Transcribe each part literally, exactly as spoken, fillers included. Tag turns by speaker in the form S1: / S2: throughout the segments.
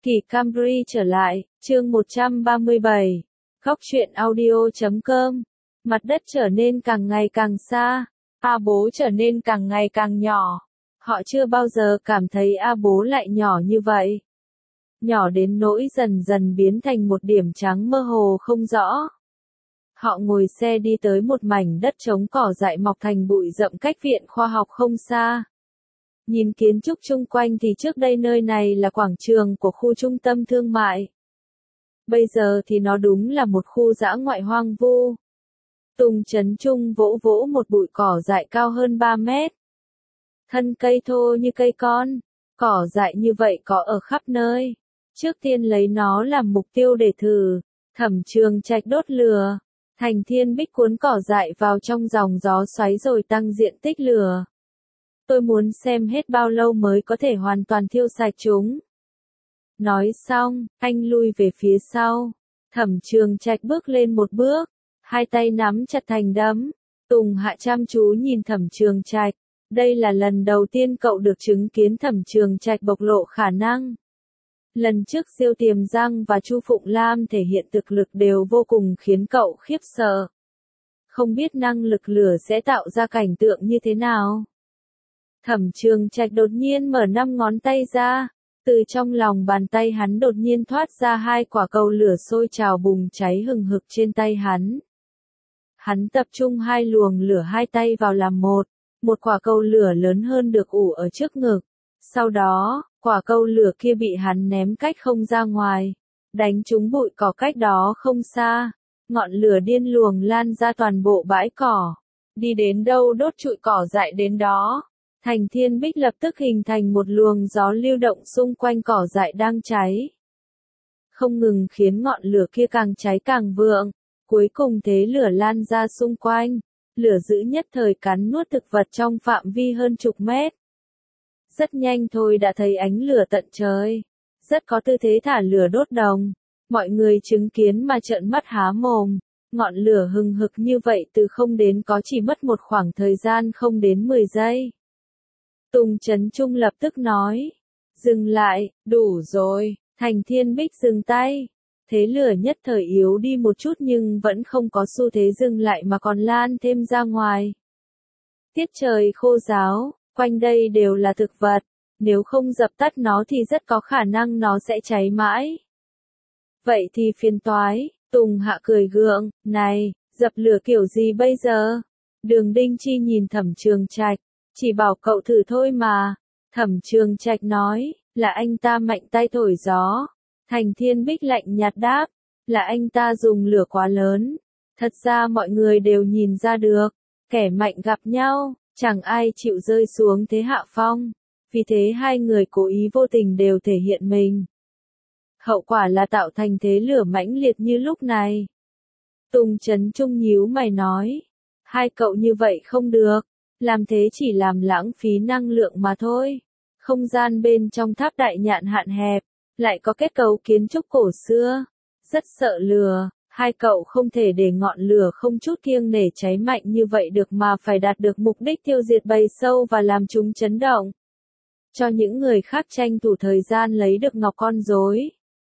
S1: Kỳ Camry trở lại, chương một trăm ba mươi bảy. Góc truyện audio chấm com. Mặt đất trở nên càng ngày càng xa, A Bố trở nên càng ngày càng nhỏ. Họ chưa bao giờ cảm thấy A Bố lại nhỏ như vậy. Nhỏ đến nỗi dần dần biến thành một điểm trắng mơ hồ không rõ. Họ ngồi xe đi tới một mảnh đất trống cỏ dại mọc thành bụi rậm cách viện khoa học không xa. Nhìn kiến trúc chung quanh thì trước đây nơi này là quảng trường của khu trung tâm thương mại. Bây giờ thì nó đúng là một khu dã ngoại hoang vu. Tùng Trấn Trung vỗ vỗ một bụi cỏ dại cao hơn ba mét. Thân cây thô như cây con, cỏ dại như vậy có ở khắp nơi. Trước tiên lấy nó làm mục tiêu để thử. Thẩm Trường Trạch đốt lửa. Thành Thiên Bích cuốn cỏ dại vào trong dòng gió xoáy rồi tăng diện tích lửa. Tôi muốn xem hết bao lâu mới có thể hoàn toàn thiêu sạch chúng. Nói xong, anh lui về phía sau. Thẩm Trường Trạch bước lên một bước, hai tay nắm chặt thành đấm. Tùng Hạ chăm chú nhìn Thẩm Trường Trạch. Đây là lần đầu tiên cậu được chứng kiến Thẩm Trường Trạch bộc lộ khả năng. Lần trước Diêu Tiềm Giang và Chu Phụng Lam thể hiện thực lực đều vô cùng khiến cậu khiếp sợ. Không biết năng lực lửa sẽ tạo ra cảnh tượng như thế nào. Thẩm Trường Trạch đột nhiên mở năm ngón tay ra, từ trong lòng bàn tay hắn đột nhiên thoát ra hai quả cầu lửa sôi trào bùng cháy hừng hực trên tay hắn. Hắn tập trung hai luồng lửa hai tay vào làm một, một quả cầu lửa lớn hơn được ủ ở trước ngực. Sau đó, quả cầu lửa kia bị hắn ném cách không ra ngoài, đánh trúng bụi cỏ cách đó không xa. Ngọn lửa điên luồng lan ra toàn bộ bãi cỏ, đi đến đâu đốt trụi cỏ dại đến đó. Thành Thiên Bích lập tức hình thành một luồng gió lưu động xung quanh cỏ dại đang cháy. Không ngừng khiến ngọn lửa kia càng cháy càng vượng, cuối cùng thế lửa lan ra xung quanh, lửa dữ nhất thời cắn nuốt thực vật trong phạm vi hơn chục mét. Rất nhanh thôi đã thấy ánh lửa tận trời, rất có tư thế thả lửa đốt đồng. Mọi người chứng kiến mà trợn mắt há mồm, ngọn lửa hừng hực như vậy từ không đến có chỉ mất một khoảng thời gian không đến mười giây. Tùng Trấn Trung lập tức nói, dừng lại, đủ rồi. Thành Thiên Bích dừng tay. Thế lửa nhất thời yếu đi một chút nhưng vẫn không có xu thế dừng lại mà còn lan thêm ra ngoài. Tiết trời khô ráo, quanh đây đều là thực vật, nếu không dập tắt nó thì rất có khả năng nó sẽ cháy mãi. Vậy thì phiền toái. Tùng Hạ cười gượng, này, dập lửa kiểu gì bây giờ? Đường Đinh Chi nhìn Thẩm Trường Trạch, chỉ bảo cậu thử thôi mà. Thẩm Trường Trạch nói, là anh ta mạnh tay thổi gió. Thành Thiên Bích lạnh nhạt đáp, là anh ta dùng lửa quá lớn. Thật ra mọi người đều nhìn ra được, kẻ mạnh gặp nhau, chẳng ai chịu rơi xuống thế hạ phong. Vì thế hai người cố ý vô tình đều thể hiện mình. Hậu quả là tạo thành thế lửa mãnh liệt như lúc này. Tùng Trấn Trung nhíu mày nói, hai cậu như vậy không được, làm thế chỉ làm lãng phí năng lượng mà thôi. Không gian bên trong tháp đại nhạn hạn hẹp, lại có kết cấu kiến trúc cổ xưa, rất sợ lửa, hai cậu không thể để ngọn lửa không chút kiêng nể cháy mạnh như vậy được mà phải đạt được mục đích tiêu diệt bầy sâu và làm chúng chấn động. Cho những người khác tranh thủ thời gian lấy được ngọc con rối.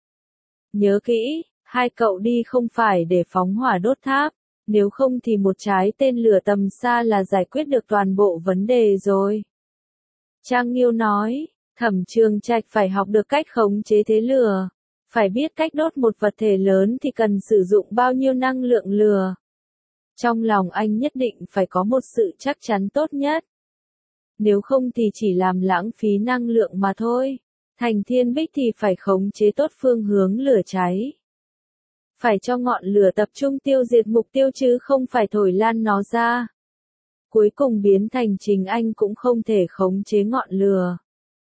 S1: Nhớ kỹ, hai cậu đi không phải để phóng hỏa đốt tháp, nếu không thì một trái tên lửa tầm xa là giải quyết được toàn bộ vấn đề rồi. Trang Nghiêu nói, Thẩm Trường Trạch phải học được cách khống chế thế lửa, phải biết cách đốt một vật thể lớn thì cần sử dụng bao nhiêu năng lượng lửa. Trong lòng anh nhất định phải có một sự chắc chắn tốt nhất. Nếu không thì chỉ làm lãng phí năng lượng mà thôi. Thành Thiên Bích thì phải khống chế tốt phương hướng lửa cháy. Phải cho ngọn lửa tập trung tiêu diệt mục tiêu chứ không phải thổi lan nó ra. Cuối cùng biến thành chính anh cũng không thể khống chế ngọn lửa.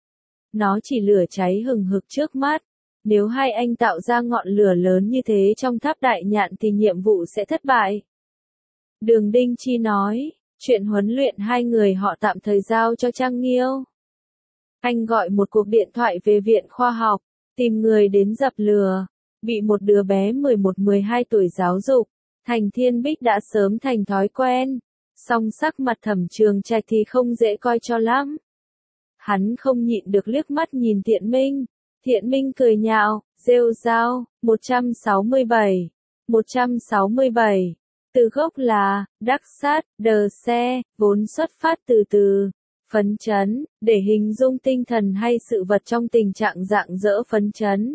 S1: Nó chỉ lửa cháy hừng hực trước mắt. Nếu hai anh tạo ra ngọn lửa lớn như thế trong tháp đại nhạn thì nhiệm vụ sẽ thất bại. Đường Đinh Chi nói, chuyện huấn luyện hai người họ tạm thời giao cho Trang Nghiêu. Anh gọi một cuộc điện thoại về viện khoa học, tìm người đến dập lửa. Bị một đứa bé mười một mười hai tuổi giáo dục, Thành Thiên Bích đã sớm thành thói quen. Song sắc mặt Thẩm Trường Trạch thì không dễ coi cho lắm. Hắn không nhịn được liếc mắt nhìn Tiện Minh. Thiện Minh cười nhạo, rêu rao, một trăm sáu mươi bảy. một trăm sáu mươi bảy. Từ gốc là, đắc sát, đờ xe, vốn xuất phát từ từ, phấn chấn, để hình dung tinh thần hay sự vật trong tình trạng rạng rỡ phấn chấn.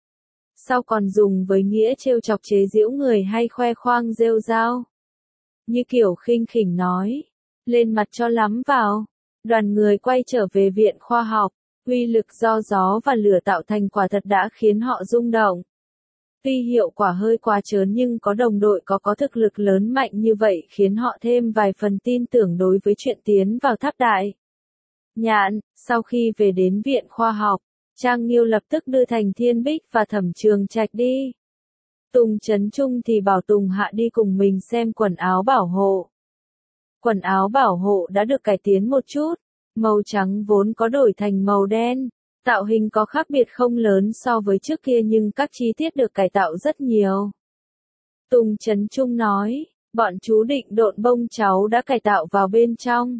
S1: Sau còn dùng với nghĩa trêu chọc chế giễu người hay khoe khoang rêu rao. Như kiểu khinh khỉnh nói, lên mặt cho lắm vào. Đoàn người quay trở về viện khoa học, uy lực do gió và lửa tạo thành quả thật đã khiến họ rung động. Tuy hiệu quả hơi quá trớn nhưng có đồng đội có có thực lực lớn mạnh như vậy khiến họ thêm vài phần tin tưởng đối với chuyện tiến vào tháp đại. Nhạn, sau khi về đến viện khoa học, Trang Nghiêu lập tức đưa Thành Thiên Bích và Thẩm Trường Trạch đi. Tùng Chấn Trung thì bảo Tùng Hạ đi cùng mình xem quần áo bảo hộ. Quần áo bảo hộ đã được cải tiến một chút, màu trắng vốn có đổi thành màu đen. Tạo hình có khác biệt không lớn so với trước kia nhưng các chi tiết được cải tạo rất nhiều. Tùng Chấn Trung nói, bọn chú định độn bông cháu đã cải tạo vào bên trong.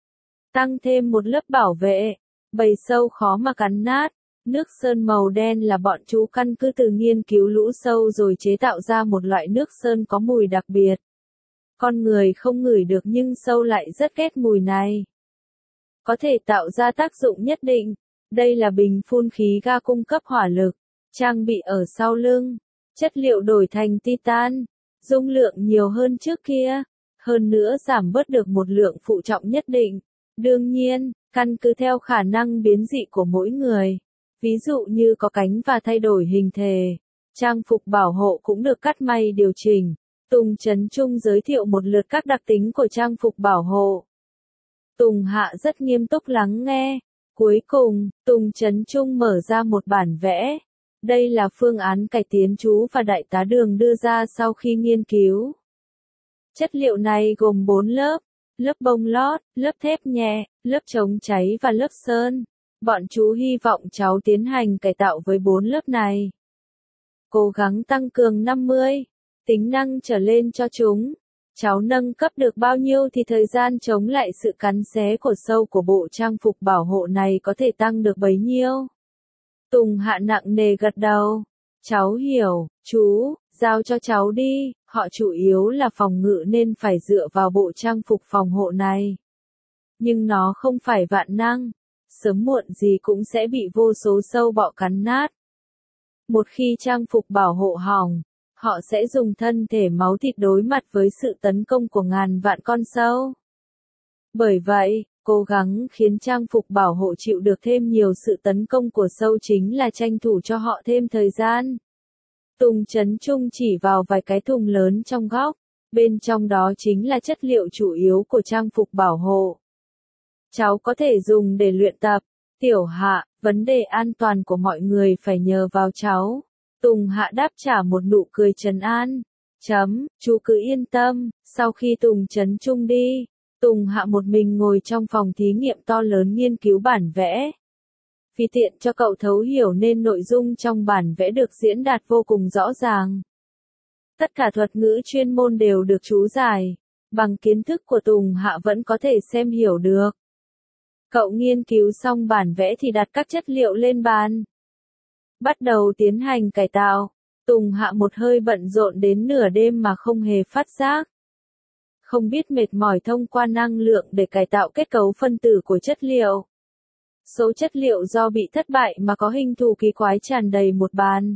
S1: Tăng thêm một lớp bảo vệ, bầy sâu khó mà cắn nát. Nước sơn màu đen là bọn chú căn cứ từ nghiên cứu lũ sâu rồi chế tạo ra một loại nước sơn có mùi đặc biệt. Con người không ngửi được nhưng sâu lại rất ghét mùi này. Có thể tạo ra tác dụng nhất định. Đây là bình phun khí ga cung cấp hỏa lực, trang bị ở sau lưng, chất liệu đổi thành titan, dung lượng nhiều hơn trước kia, hơn nữa giảm bớt được một lượng phụ trọng nhất định. Đương nhiên, căn cứ theo khả năng biến dị của mỗi người, ví dụ như có cánh và thay đổi hình thể, trang phục bảo hộ cũng được cắt may điều chỉnh. Tùng Chấn Trung giới thiệu một lượt các đặc tính của trang phục bảo hộ. Tùng Hạ rất nghiêm túc lắng nghe. Cuối cùng, Tùng Chấn Trung mở ra một bản vẽ. Đây là phương án cải tiến chú và đại tá Đường đưa ra sau khi nghiên cứu. Chất liệu này gồm bốn lớp, lớp bông lót, lớp thép nhẹ, lớp chống cháy và lớp sơn. Bọn chú hy vọng cháu tiến hành cải tạo với bốn lớp này. Cố gắng tăng cường năm mươi tính năng trở lên cho chúng. Cháu nâng cấp được bao nhiêu thì thời gian chống lại sự cắn xé của sâu của bộ trang phục bảo hộ này có thể tăng được bấy nhiêu. Tùng Hạ nặng nề gật đầu. Cháu hiểu, chú, giao cho cháu đi, họ chủ yếu là phòng ngự nên phải dựa vào bộ trang phục phòng hộ này. Nhưng nó không phải vạn năng, sớm muộn gì cũng sẽ bị vô số sâu bọ cắn nát. Một khi trang phục bảo hộ hỏng, họ sẽ dùng thân thể máu thịt đối mặt với sự tấn công của ngàn vạn con sâu. Bởi vậy, cố gắng khiến trang phục bảo hộ chịu được thêm nhiều sự tấn công của sâu chính là tranh thủ cho họ thêm thời gian. Tùng Chấn Trung chỉ vào vài cái thùng lớn trong góc, bên trong đó chính là chất liệu chủ yếu của trang phục bảo hộ. Cháu có thể dùng để luyện tập. Tiểu Hạ, vấn đề an toàn của mọi người phải nhờ vào cháu. Tùng Hạ đáp trả một nụ cười trấn an. Chấm, chú cứ yên tâm. Sau khi Tùng Chấn Trung đi, Tùng Hạ một mình ngồi trong phòng thí nghiệm to lớn nghiên cứu bản vẽ. Vì tiện cho cậu thấu hiểu nên nội dung trong bản vẽ được diễn đạt vô cùng rõ ràng. Tất cả thuật ngữ chuyên môn đều được chú giải. Bằng kiến thức của Tùng Hạ vẫn có thể xem hiểu được. Cậu nghiên cứu xong bản vẽ thì đặt các chất liệu lên bàn. Bắt đầu tiến hành cải tạo. Tùng Hạ một hơi bận rộn đến nửa đêm mà không hề phát giác. Không biết mệt mỏi thông qua năng lượng để cải tạo kết cấu phân tử của chất liệu. Số chất liệu do bị thất bại mà có hình thù kỳ quái tràn đầy một bàn.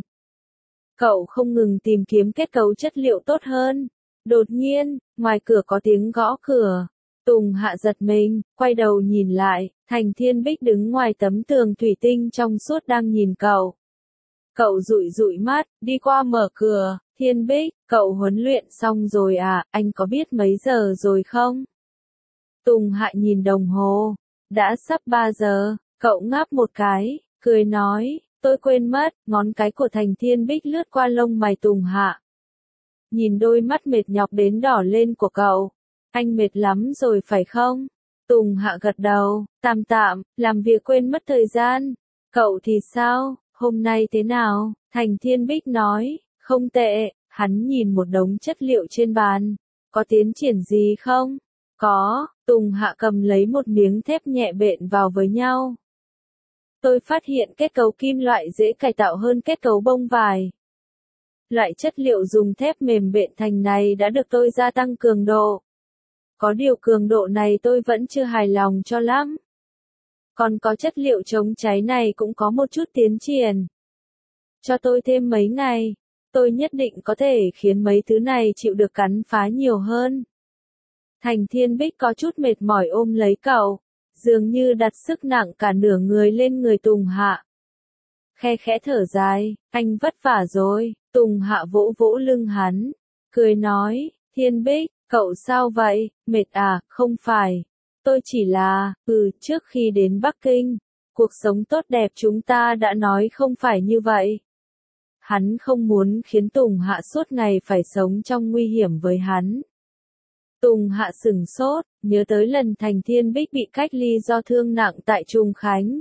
S1: Cậu không ngừng tìm kiếm kết cấu chất liệu tốt hơn. Đột nhiên, ngoài cửa có tiếng gõ cửa. Tùng Hạ giật mình, quay đầu nhìn lại, Thành Thiên Bích đứng ngoài tấm tường thủy tinh trong suốt đang nhìn cậu. Cậu dụi dụi mắt, đi qua mở cửa. Thiên Bích, cậu huấn luyện xong rồi à, anh có biết mấy giờ rồi không? Tùng Hạ nhìn đồng hồ. Đã sắp ba giờ, cậu ngáp một cái, cười nói, tôi quên mất, ngón cái của Thành Thiên Bích lướt qua lông mày Tùng Hạ. Nhìn đôi mắt mệt nhọc đến đỏ lên của cậu. Anh mệt lắm rồi phải không? Tùng Hạ gật đầu, tạm tạm, làm việc quên mất thời gian. Cậu thì sao, hôm nay thế nào? Thành Thiên Bích nói, không tệ, hắn nhìn một đống chất liệu trên bàn. Có tiến triển gì không? Có, Tùng Hạ cầm lấy một miếng thép nhẹ bện vào với nhau. Tôi phát hiện kết cấu kim loại dễ cải tạo hơn kết cấu bông vải. Loại chất liệu dùng thép mềm bện thành này đã được tôi gia tăng cường độ. Có điều cường độ này tôi vẫn chưa hài lòng cho lắm. Còn có chất liệu chống cháy này cũng có một chút tiến triển. Cho tôi thêm mấy ngày, tôi nhất định có thể khiến mấy thứ này chịu được cắn phá nhiều hơn. Thành Thiên Bích có chút mệt mỏi ôm lấy cậu, dường như đặt sức nặng cả nửa người lên người Tùng Hạ. Khe khẽ thở dài, anh vất vả rồi. Tùng Hạ vỗ vỗ lưng hắn, cười nói, Thiên Bích, cậu sao vậy, mệt à, không phải. Tôi chỉ là, ừ, trước khi đến Bắc Kinh, cuộc sống tốt đẹp chúng ta đã nói không phải như vậy. Hắn không muốn khiến Tùng Hạ suốt ngày phải sống trong nguy hiểm với hắn. Tùng Hạ sửng sốt, nhớ tới lần Thành Thiên Bích bị cách ly do thương nặng tại Trung Khánh.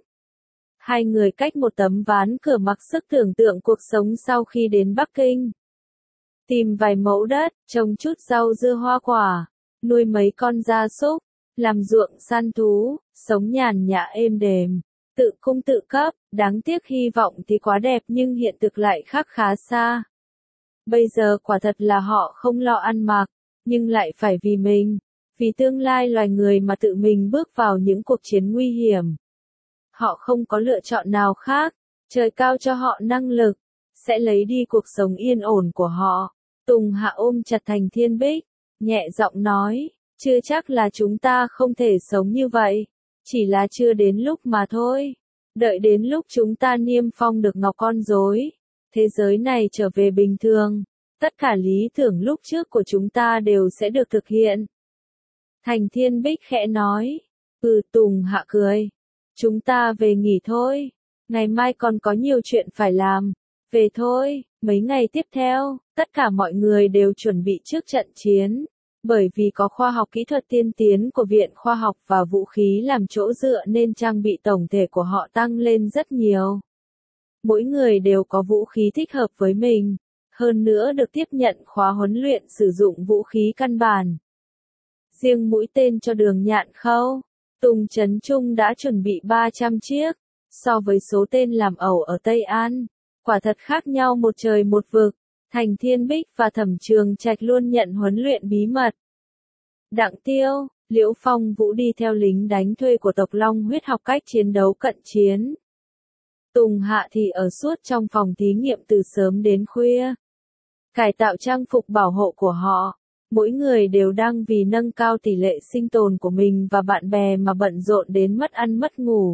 S1: Hai người cách một tấm ván cửa mặc sức tưởng tượng cuộc sống sau khi đến Bắc Kinh. Tìm vài mẫu đất, trồng chút rau dưa hoa quả, nuôi mấy con gia súc, làm ruộng săn thú, sống nhàn nhã êm đềm, tự cung tự cấp, đáng tiếc hy vọng thì quá đẹp nhưng hiện thực lại khác khá xa. Bây giờ quả thật là họ không lo ăn mặc, nhưng lại phải vì mình, vì tương lai loài người mà tự mình bước vào những cuộc chiến nguy hiểm. Họ không có lựa chọn nào khác, trời cao cho họ năng lực, sẽ lấy đi cuộc sống yên ổn của họ. Tùng Hạ ôm chặt Thành Thiên Bích, nhẹ giọng nói, chưa chắc là chúng ta không thể sống như vậy, chỉ là chưa đến lúc mà thôi. Đợi đến lúc chúng ta niêm phong được ngọc con rối, thế giới này trở về bình thường, tất cả lý tưởng lúc trước của chúng ta đều sẽ được thực hiện. Thành Thiên Bích khẽ nói, ừ. Tùng Hạ cười, chúng ta về nghỉ thôi, ngày mai còn có nhiều chuyện phải làm, về thôi. Mấy ngày tiếp theo, tất cả mọi người đều chuẩn bị trước trận chiến, bởi vì có khoa học kỹ thuật tiên tiến của Viện Khoa học và Vũ khí làm chỗ dựa nên trang bị tổng thể của họ tăng lên rất nhiều. Mỗi người đều có vũ khí thích hợp với mình, hơn nữa được tiếp nhận khóa huấn luyện sử dụng vũ khí căn bản. Riêng mũi tên cho đường nhạn khâu, Tùng Trấn Trung đã chuẩn bị ba trăm chiếc, so với số tên làm ẩu ở Tây An, quả thật khác nhau một trời một vực. Thành Thiên Bích và Thẩm Trường Trạch luôn nhận huấn luyện bí mật. Đặng Tiêu, Liễu Phong Vũ đi theo lính đánh thuê của tộc Long Huyết học cách chiến đấu cận chiến. Tùng Hạ thì ở suốt trong phòng thí nghiệm từ sớm đến khuya. Cải tạo trang phục bảo hộ của họ, mỗi người đều đang vì nâng cao tỷ lệ sinh tồn của mình và bạn bè mà bận rộn đến mất ăn mất ngủ.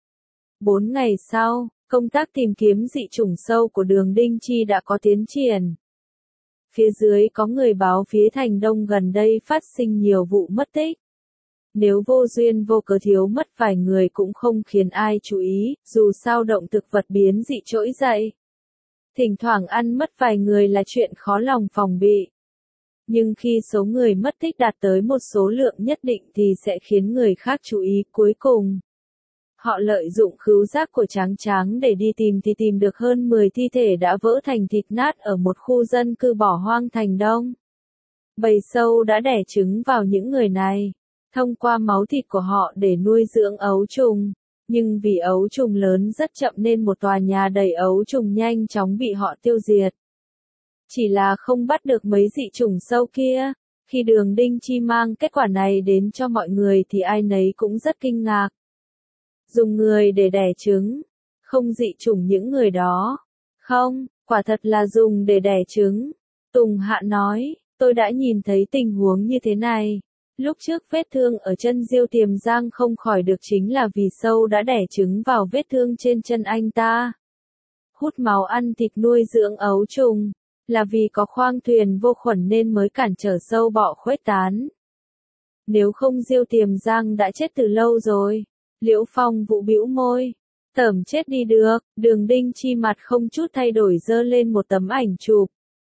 S1: Bốn ngày sau, công tác tìm kiếm dị chủng sâu của Đường Đinh Chi đã có tiến triển. Phía dưới có người báo phía thành Đông gần đây phát sinh nhiều vụ mất tích. Nếu vô duyên vô cớ thiếu mất vài người cũng không khiến ai chú ý, dù sao động thực vật biến dị trỗi dậy. Thỉnh thoảng ăn mất vài người là chuyện khó lòng phòng bị. Nhưng khi số người mất tích đạt tới một số lượng nhất định thì sẽ khiến người khác chú ý. Cuối cùng, họ lợi dụng khứu giác của Tráng Tráng để đi tìm thì tìm được hơn mười thi thể đã vỡ thành thịt nát ở một khu dân cư bỏ hoang thành Đông. Bầy sâu đã đẻ trứng vào những người này, thông qua máu thịt của họ để nuôi dưỡng ấu trùng. Nhưng vì ấu trùng lớn rất chậm nên một tòa nhà đầy ấu trùng nhanh chóng bị họ tiêu diệt. Chỉ là không bắt được mấy dị chủng sâu kia. Khi Đường Đinh Chi mang kết quả này đến cho mọi người thì ai nấy cũng rất kinh ngạc. Dùng người để đẻ trứng, không dị chủng những người đó. Không, quả thật là dùng để đẻ trứng. Tùng Hạ nói, tôi đã nhìn thấy tình huống như thế này. Lúc trước vết thương ở chân Diêu Tiềm Giang không khỏi được chính là vì sâu đã đẻ trứng vào vết thương trên chân anh ta. Hút máu ăn thịt nuôi dưỡng ấu trùng, là vì có khoang thuyền vô khuẩn nên mới cản trở sâu bọ khuếch tán. Nếu không Diêu Tiềm Giang đã chết từ lâu rồi. Liễu Phong Vũ bĩu môi. Tởm chết đi được. Đường Đinh Chi mặt không chút thay đổi giơ lên một tấm ảnh chụp.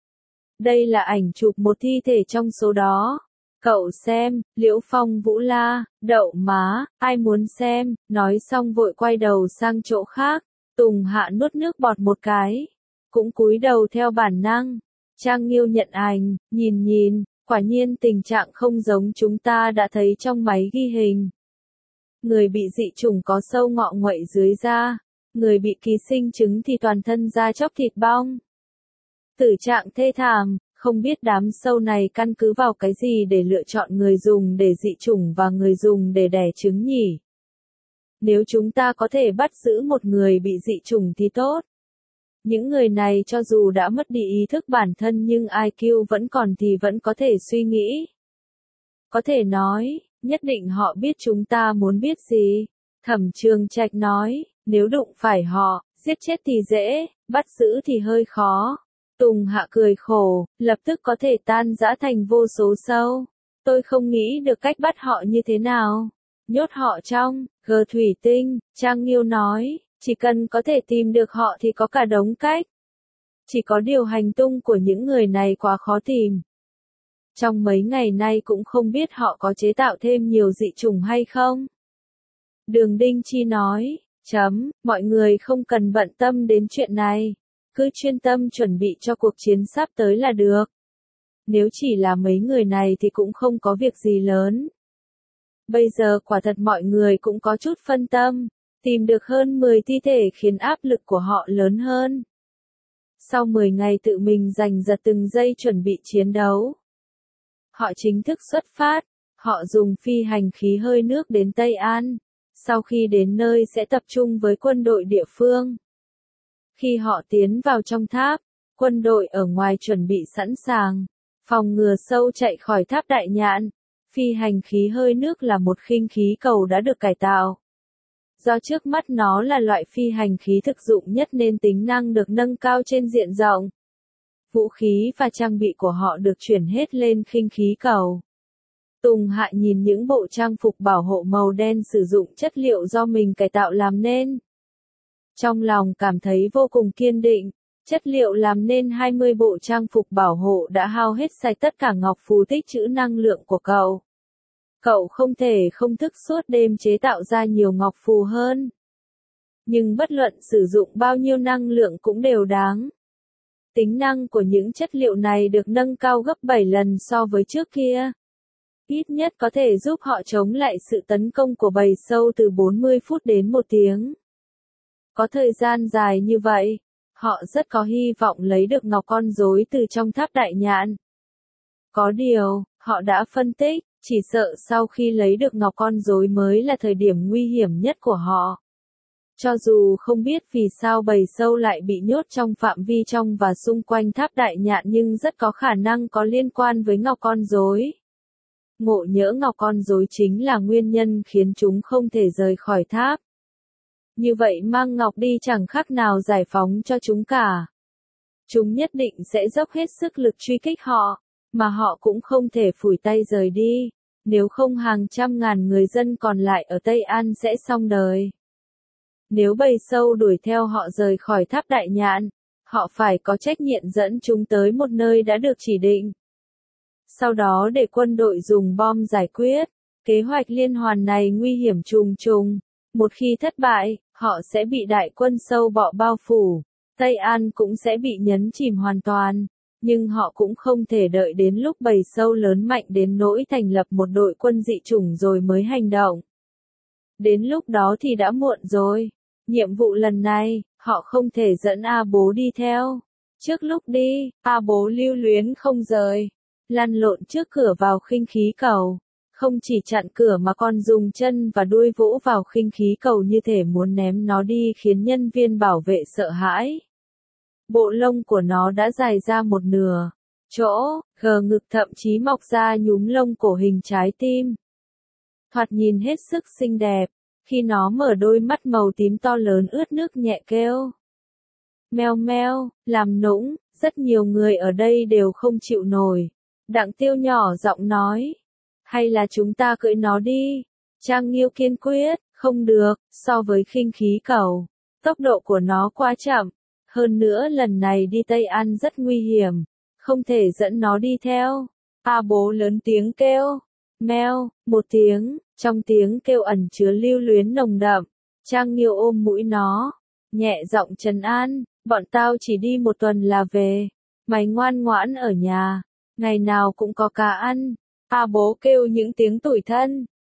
S1: Đây là ảnh chụp một thi thể trong số đó. Cậu xem. Liễu Phong Vũ la. Đậu má, ai muốn xem. Nói xong vội quay đầu sang chỗ khác. Tùng Hạ nuốt nước bọt một cái, cũng cúi đầu theo bản năng. Trang Nghiêu nhận ảnh, nhìn nhìn, quả nhiên tình trạng không giống chúng ta đã thấy trong máy ghi hình. Người bị dị chủng có sâu ngọ nguậy dưới da. Người bị ký sinh trứng thì toàn thân da chóc thịt bong. Tử trạng thê thảm, không biết đám sâu này căn cứ vào cái gì để lựa chọn người dùng để dị chủng và người dùng để đẻ trứng nhỉ? Nếu chúng ta có thể bắt giữ một người bị dị chủng thì tốt. Những người này cho dù đã mất đi ý thức bản thân nhưng i kiu vẫn còn thì vẫn có thể suy nghĩ. Có thể nói, nhất định họ biết chúng ta muốn biết gì. Thẩm Trường Trạch nói, nếu đụng phải họ, giết chết thì dễ, bắt giữ thì hơi khó. Tùng Hạ cười khổ, lập tức có thể tan rã thành vô số sâu. Tôi không nghĩ được cách bắt họ như thế nào. Nhốt họ trong gờ thủy tinh, Trang Nghiêu nói, chỉ cần có thể tìm được họ thì có cả đống cách. Chỉ có điều hành tung của những người này quá khó tìm. Trong mấy ngày nay cũng không biết họ có chế tạo thêm nhiều dị chủng hay không. Đường Đinh Chi nói, chấm, mọi người không cần bận tâm đến chuyện này. Cứ chuyên tâm chuẩn bị cho cuộc chiến sắp tới là được. Nếu chỉ là mấy người này thì cũng không có việc gì lớn. Bây giờ quả thật mọi người cũng có chút phân tâm, tìm được hơn mười thi thể khiến áp lực của họ lớn hơn. Sau mười ngày tự mình giành giật từng giây chuẩn bị chiến đấu. Họ chính thức xuất phát, họ dùng phi hành khí hơi nước đến Tây An. Sau khi đến nơi sẽ tập trung với quân đội địa phương. Khi họ tiến vào trong tháp, quân đội ở ngoài chuẩn bị sẵn sàng, phòng ngừa sâu chạy khỏi tháp Đại Nhạn. Phi hành khí hơi nước là một khinh khí cầu đã được cải tạo. Do trước mắt nó là loại phi hành khí thực dụng nhất nên tính năng được nâng cao trên diện rộng. Vũ khí và trang bị của họ được chuyển hết lên khinh khí cầu. Tùng Hạ nhìn những bộ trang phục bảo hộ màu đen sử dụng chất liệu do mình cải tạo làm nên. Trong lòng cảm thấy vô cùng kiên định, chất liệu làm nên hai mươi bộ trang phục bảo hộ đã hao hết sạch tất cả ngọc phù tích trữ năng lượng của cậu. Cậu không thể không thức suốt đêm chế tạo ra nhiều ngọc phù hơn. Nhưng bất luận sử dụng bao nhiêu năng lượng cũng đều đáng. Tính năng của những chất liệu này được nâng cao gấp bảy lần so với trước kia. Ít nhất có thể giúp họ chống lại sự tấn công của bầy sâu từ bốn mươi phút đến một tiếng. Có thời gian dài như vậy, họ rất có hy vọng lấy được ngọc con rối từ trong tháp Đại Nhạn. Có điều, họ đã phân tích, chỉ sợ sau khi lấy được ngọc con rối mới là thời điểm nguy hiểm nhất của họ. Cho dù không biết vì sao bầy sâu lại bị nhốt trong phạm vi trong và xung quanh tháp Đại Nhạn nhưng rất có khả năng có liên quan với ngọc con rối. Ngộ nhỡ ngọc con rối chính là nguyên nhân khiến chúng không thể rời khỏi tháp. Như vậy mang ngọc đi chẳng khác nào giải phóng cho chúng cả. Chúng nhất định sẽ dốc hết sức lực truy kích họ, mà họ cũng không thể phủi tay rời đi, nếu không hàng trăm ngàn người dân còn lại ở Tây An sẽ xong đời. Nếu bầy sâu đuổi theo họ rời khỏi tháp Đại Nhạn, họ phải có trách nhiệm dẫn chúng tới một nơi đã được chỉ định. Sau đó để quân đội dùng bom giải quyết. Kế hoạch liên hoàn này nguy hiểm trùng trùng. Một khi thất bại, họ sẽ bị đại quân sâu bọ bao phủ. Tây An cũng sẽ bị nhấn chìm hoàn toàn. Nhưng họ cũng không thể đợi đến lúc bầy sâu lớn mạnh đến nỗi thành lập một đội quân dị chủng rồi mới hành động. Đến lúc đó thì đã muộn rồi. Nhiệm vụ lần này, họ không thể dẫn A Bố đi theo. Trước lúc đi, A Bố lưu luyến không rời. Lăn lộn trước cửa vào khinh khí cầu. Không chỉ chặn cửa mà còn dùng chân và đuôi vỗ vào khinh khí cầu như thể muốn ném nó đi khiến nhân viên bảo vệ sợ hãi. Bộ lông của nó đã dài ra một nửa. Chỗ, gờ ngực thậm chí mọc ra nhúm lông cổ hình trái tim. Thoạt nhìn hết sức xinh đẹp. Khi nó mở đôi mắt màu tím to lớn ướt nước nhẹ kêu. Meo meo, làm nũng, rất nhiều người ở đây đều không chịu nổi. Đặng Tiêu nhỏ giọng nói. Hay là chúng ta cưỡi nó đi. Trang Nghiêu kiên quyết, không được, so với khinh khí cầu. Tốc độ của nó quá chậm. Hơn nữa lần này đi Tây An rất nguy hiểm. Không thể dẫn nó đi theo. A Bố lớn tiếng kêu. Meo, một tiếng, trong tiếng kêu ẩn chứa lưu luyến nồng đậm. Trang Nghiêu ôm mũi nó. Nhẹ giọng trấn an, bọn tao chỉ đi một tuần là về. Mày ngoan ngoãn ở nhà. Ngày nào cũng có cá ăn. A Bố kêu những tiếng tủi thân.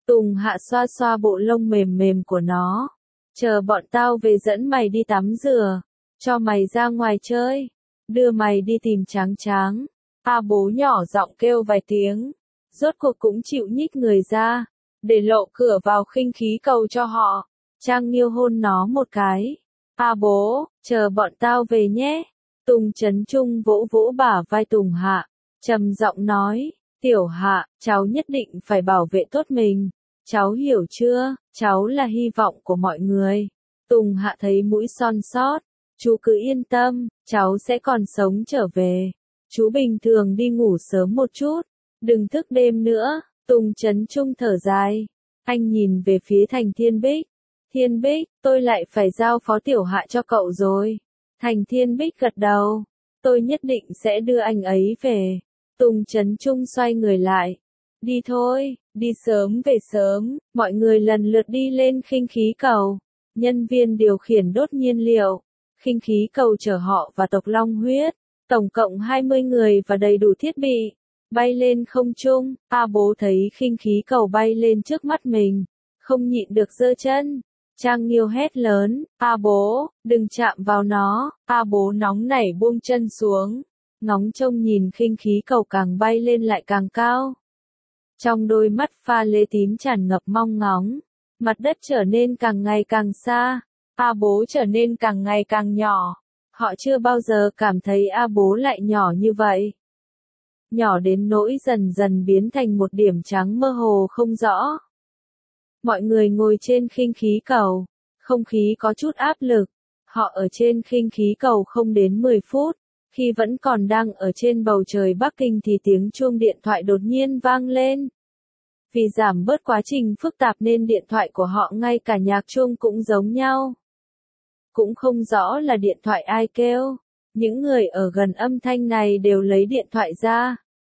S1: Tùng Hạ xoa xoa bộ lông mềm mềm của nó. Chờ bọn tao về dẫn mày đi tắm rửa. Cho mày ra ngoài chơi. Đưa mày đi tìm Tráng Tráng. A Bố nhỏ giọng kêu vài tiếng. Rốt cuộc cũng chịu nhích người ra. Để lộ cửa vào khinh khí cầu cho họ. Trang Nghiêu hôn nó một cái. A Bố, chờ bọn tao về nhé. Tùng Chấn Trung vỗ vỗ bả vai Tùng Hạ. Trầm giọng nói. Tiểu Hạ, cháu nhất định phải bảo vệ tốt mình. Cháu hiểu chưa, cháu là hy vọng của mọi người. Tùng Hạ thấy mũi son sót. Chú cứ yên tâm, cháu sẽ còn sống trở về. Chú bình thường đi ngủ sớm một chút. Đừng thức đêm nữa. Tùng Chấn Trung thở dài. Anh nhìn về phía Thành Thiên Bích. Thiên Bích, tôi lại phải giao phó Tiểu Hạ cho cậu rồi. Thành Thiên Bích gật đầu. Tôi nhất định sẽ đưa anh ấy về. Tùng Chấn Trung xoay người lại. Đi thôi, đi sớm về sớm. Mọi người lần lượt đi lên khinh khí cầu. Nhân viên điều khiển đốt nhiên liệu. Khinh khí cầu chở họ và tộc Long Huyết. Tổng cộng hai mươi người và đầy đủ thiết bị. Bay lên không trung. A Bố thấy khinh khí cầu bay lên trước mắt mình. Không nhịn được giơ chân. Trang Nghiêu hét lớn. A Bố, đừng chạm vào nó. A Bố nóng nảy buông chân xuống. Ngóng trông nhìn khinh khí cầu càng bay lên lại càng cao. Trong đôi mắt pha lê tím tràn ngập mong ngóng. Mặt đất trở nên càng ngày càng xa. A Bố trở nên càng ngày càng nhỏ. Họ chưa bao giờ cảm thấy A Bố lại nhỏ như vậy. Nhỏ đến nỗi dần dần biến thành một điểm trắng mơ hồ không rõ. Mọi người ngồi trên khinh khí cầu. Không khí có chút áp lực. Họ ở trên khinh khí cầu không đến mười phút. Khi vẫn còn đang ở trên bầu trời Bắc Kinh thì tiếng chuông điện thoại đột nhiên vang lên. Vì giảm bớt quá trình phức tạp nên điện thoại của họ ngay cả nhạc chuông cũng giống nhau. Cũng không rõ là điện thoại ai kêu. Những người ở gần âm thanh này đều lấy điện thoại ra.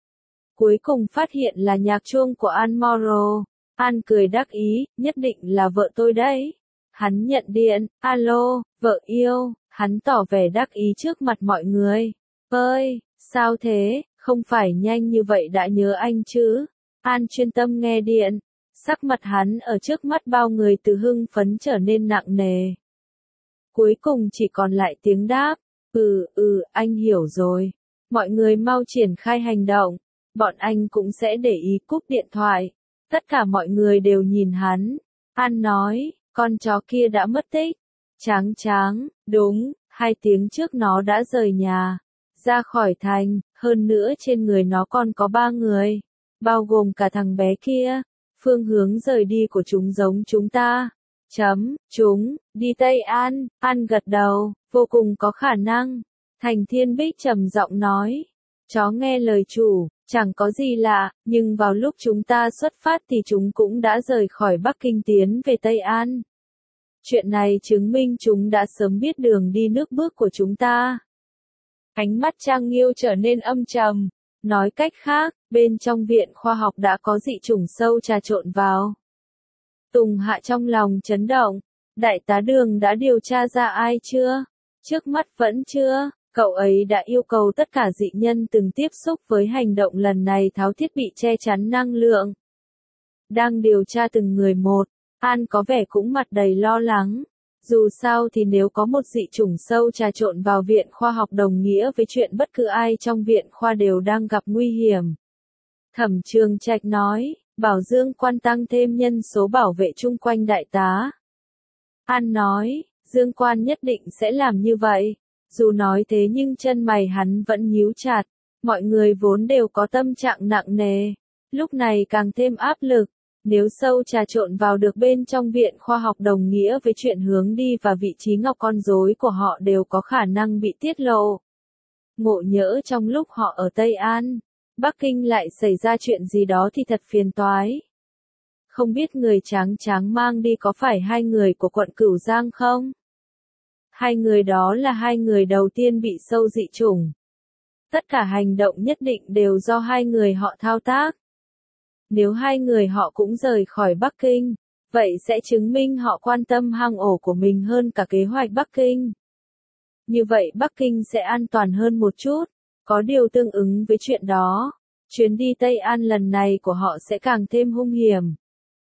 S1: Cuối cùng phát hiện là nhạc chuông của An Moro. An cười đắc ý, nhất định là vợ tôi đấy. Hắn nhận điện, alo, vợ yêu, hắn tỏ vẻ đắc ý trước mặt mọi người. Ơi, sao thế, không phải nhanh như vậy đã nhớ anh chứ? An chuyên tâm nghe điện. Sắc mặt hắn ở trước mắt bao người từ hưng phấn trở nên nặng nề. Cuối cùng chỉ còn lại tiếng đáp. Ừ, ừ, anh hiểu rồi. Mọi người mau triển khai hành động. Bọn anh cũng sẽ để ý cúp điện thoại. Tất cả mọi người đều nhìn hắn. An nói, con chó kia đã mất tích. Tráng Tráng, đúng, hai tiếng trước nó đã rời nhà. Ra khỏi thành, hơn nữa trên người nó còn có ba người. Bao gồm cả thằng bé kia. Phương hướng rời đi của chúng giống chúng ta. Chấm, chúng, đi Tây An. An gật đầu, vô cùng có khả năng. Thành Thiên Bích trầm giọng nói. Chó nghe lời chủ, chẳng có gì lạ, nhưng vào lúc chúng ta xuất phát thì chúng cũng đã rời khỏi Bắc Kinh tiến về Tây An. Chuyện này chứng minh chúng đã sớm biết đường đi nước bước của chúng ta. Ánh mắt Trang Nghiêu trở nên âm trầm. Nói cách khác, bên trong viện khoa học đã có dị chủng sâu trà trộn vào. Tùng Hạ trong lòng chấn động. Đại tá Đường đã điều tra ra ai chưa? Trước mắt vẫn chưa. Cậu ấy đã yêu cầu tất cả dị nhân từng tiếp xúc với hành động lần này tháo thiết bị che chắn năng lượng. Đang điều tra từng người một. An có vẻ cũng mặt đầy lo lắng. Dù sao thì nếu có một dị chủng sâu trà trộn vào viện khoa học đồng nghĩa với chuyện bất cứ ai trong viện khoa đều đang gặp nguy hiểm. Thẩm Trường Trạch nói, bảo Dương Quan tăng thêm nhân số bảo vệ chung quanh đại tá. An nói, Dương Quan nhất định sẽ làm như vậy. Dù nói thế nhưng chân mày hắn vẫn nhíu chặt. Mọi người vốn đều có tâm trạng nặng nề. Lúc này càng thêm áp lực. Nếu sâu trà trộn vào được bên trong viện khoa học đồng nghĩa với chuyện hướng đi và vị trí ngọc con rối của họ đều có khả năng bị tiết lộ. Ngộ nhỡ trong lúc họ ở Tây An, Bắc Kinh lại xảy ra chuyện gì đó thì thật phiền toái. Không biết người Tráng Tráng mang đi có phải hai người của quận Cửu Giang không? Hai người đó là hai người đầu tiên bị sâu dị chủng. Tất cả hành động nhất định đều do hai người họ thao tác. Nếu hai người họ cũng rời khỏi Bắc Kinh, vậy sẽ chứng minh họ quan tâm hang ổ của mình hơn cả kế hoạch Bắc Kinh. Như vậy Bắc Kinh sẽ an toàn hơn một chút. Có điều tương ứng với chuyện đó, chuyến đi Tây An lần này của họ sẽ càng thêm hung hiểm.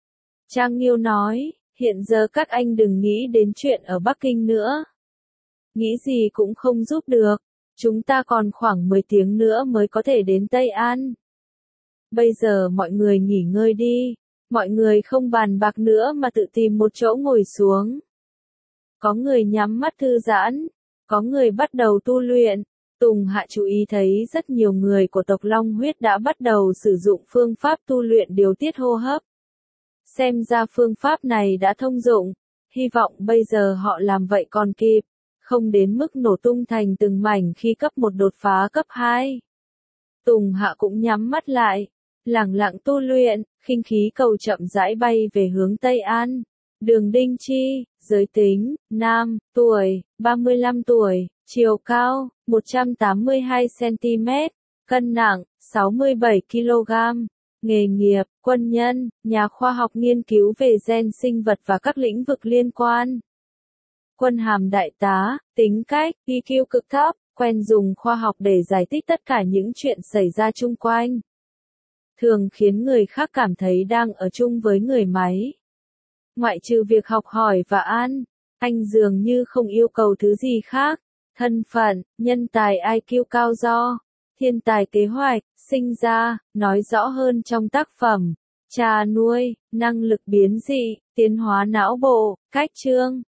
S1: Trang Nghiêu nói, hiện giờ các anh đừng nghĩ đến chuyện ở Bắc Kinh nữa. Nghĩ gì cũng không giúp được. Chúng ta còn khoảng mười tiếng nữa mới có thể đến Tây An. Bây giờ mọi người nghỉ ngơi đi. Mọi người không bàn bạc nữa mà tự tìm một chỗ ngồi xuống. Có người nhắm mắt thư giãn. Có người bắt đầu tu luyện. Tùng Hạ chú ý thấy rất nhiều người của tộc Long Huyết đã bắt đầu sử dụng phương pháp tu luyện điều tiết hô hấp. Xem ra phương pháp này đã thông dụng. Hy vọng bây giờ họ làm vậy còn kịp. Không đến mức nổ tung thành từng mảnh khi cấp một đột phá cấp hai. Tùng Hạ cũng nhắm mắt lại. Lẳng lặng tu luyện, khinh khí cầu chậm rãi bay về hướng Tây An. Đường Đinh Chi, giới tính, nam, tuổi, ba mươi lăm tuổi, chiều cao, một trăm tám mươi hai xăng-ti-mét, cân nặng, sáu mươi bảy ki lô gam, nghề nghiệp, quân nhân, nhà khoa học nghiên cứu về gen sinh vật và các lĩnh vực liên quan. Quân hàm đại tá, tính cách, i kiu cực thấp, quen dùng khoa học để giải thích tất cả những chuyện xảy ra chung quanh. Thường khiến người khác cảm thấy đang ở chung với người máy. Ngoại trừ việc học hỏi và ăn, anh dường như không yêu cầu thứ gì khác. Thân phận, nhân tài i kiu cao do, thiên tài kế hoạch, sinh ra, nói rõ hơn trong tác phẩm. Cha nuôi, năng lực biến dị, tiến hóa não bộ, cách chương.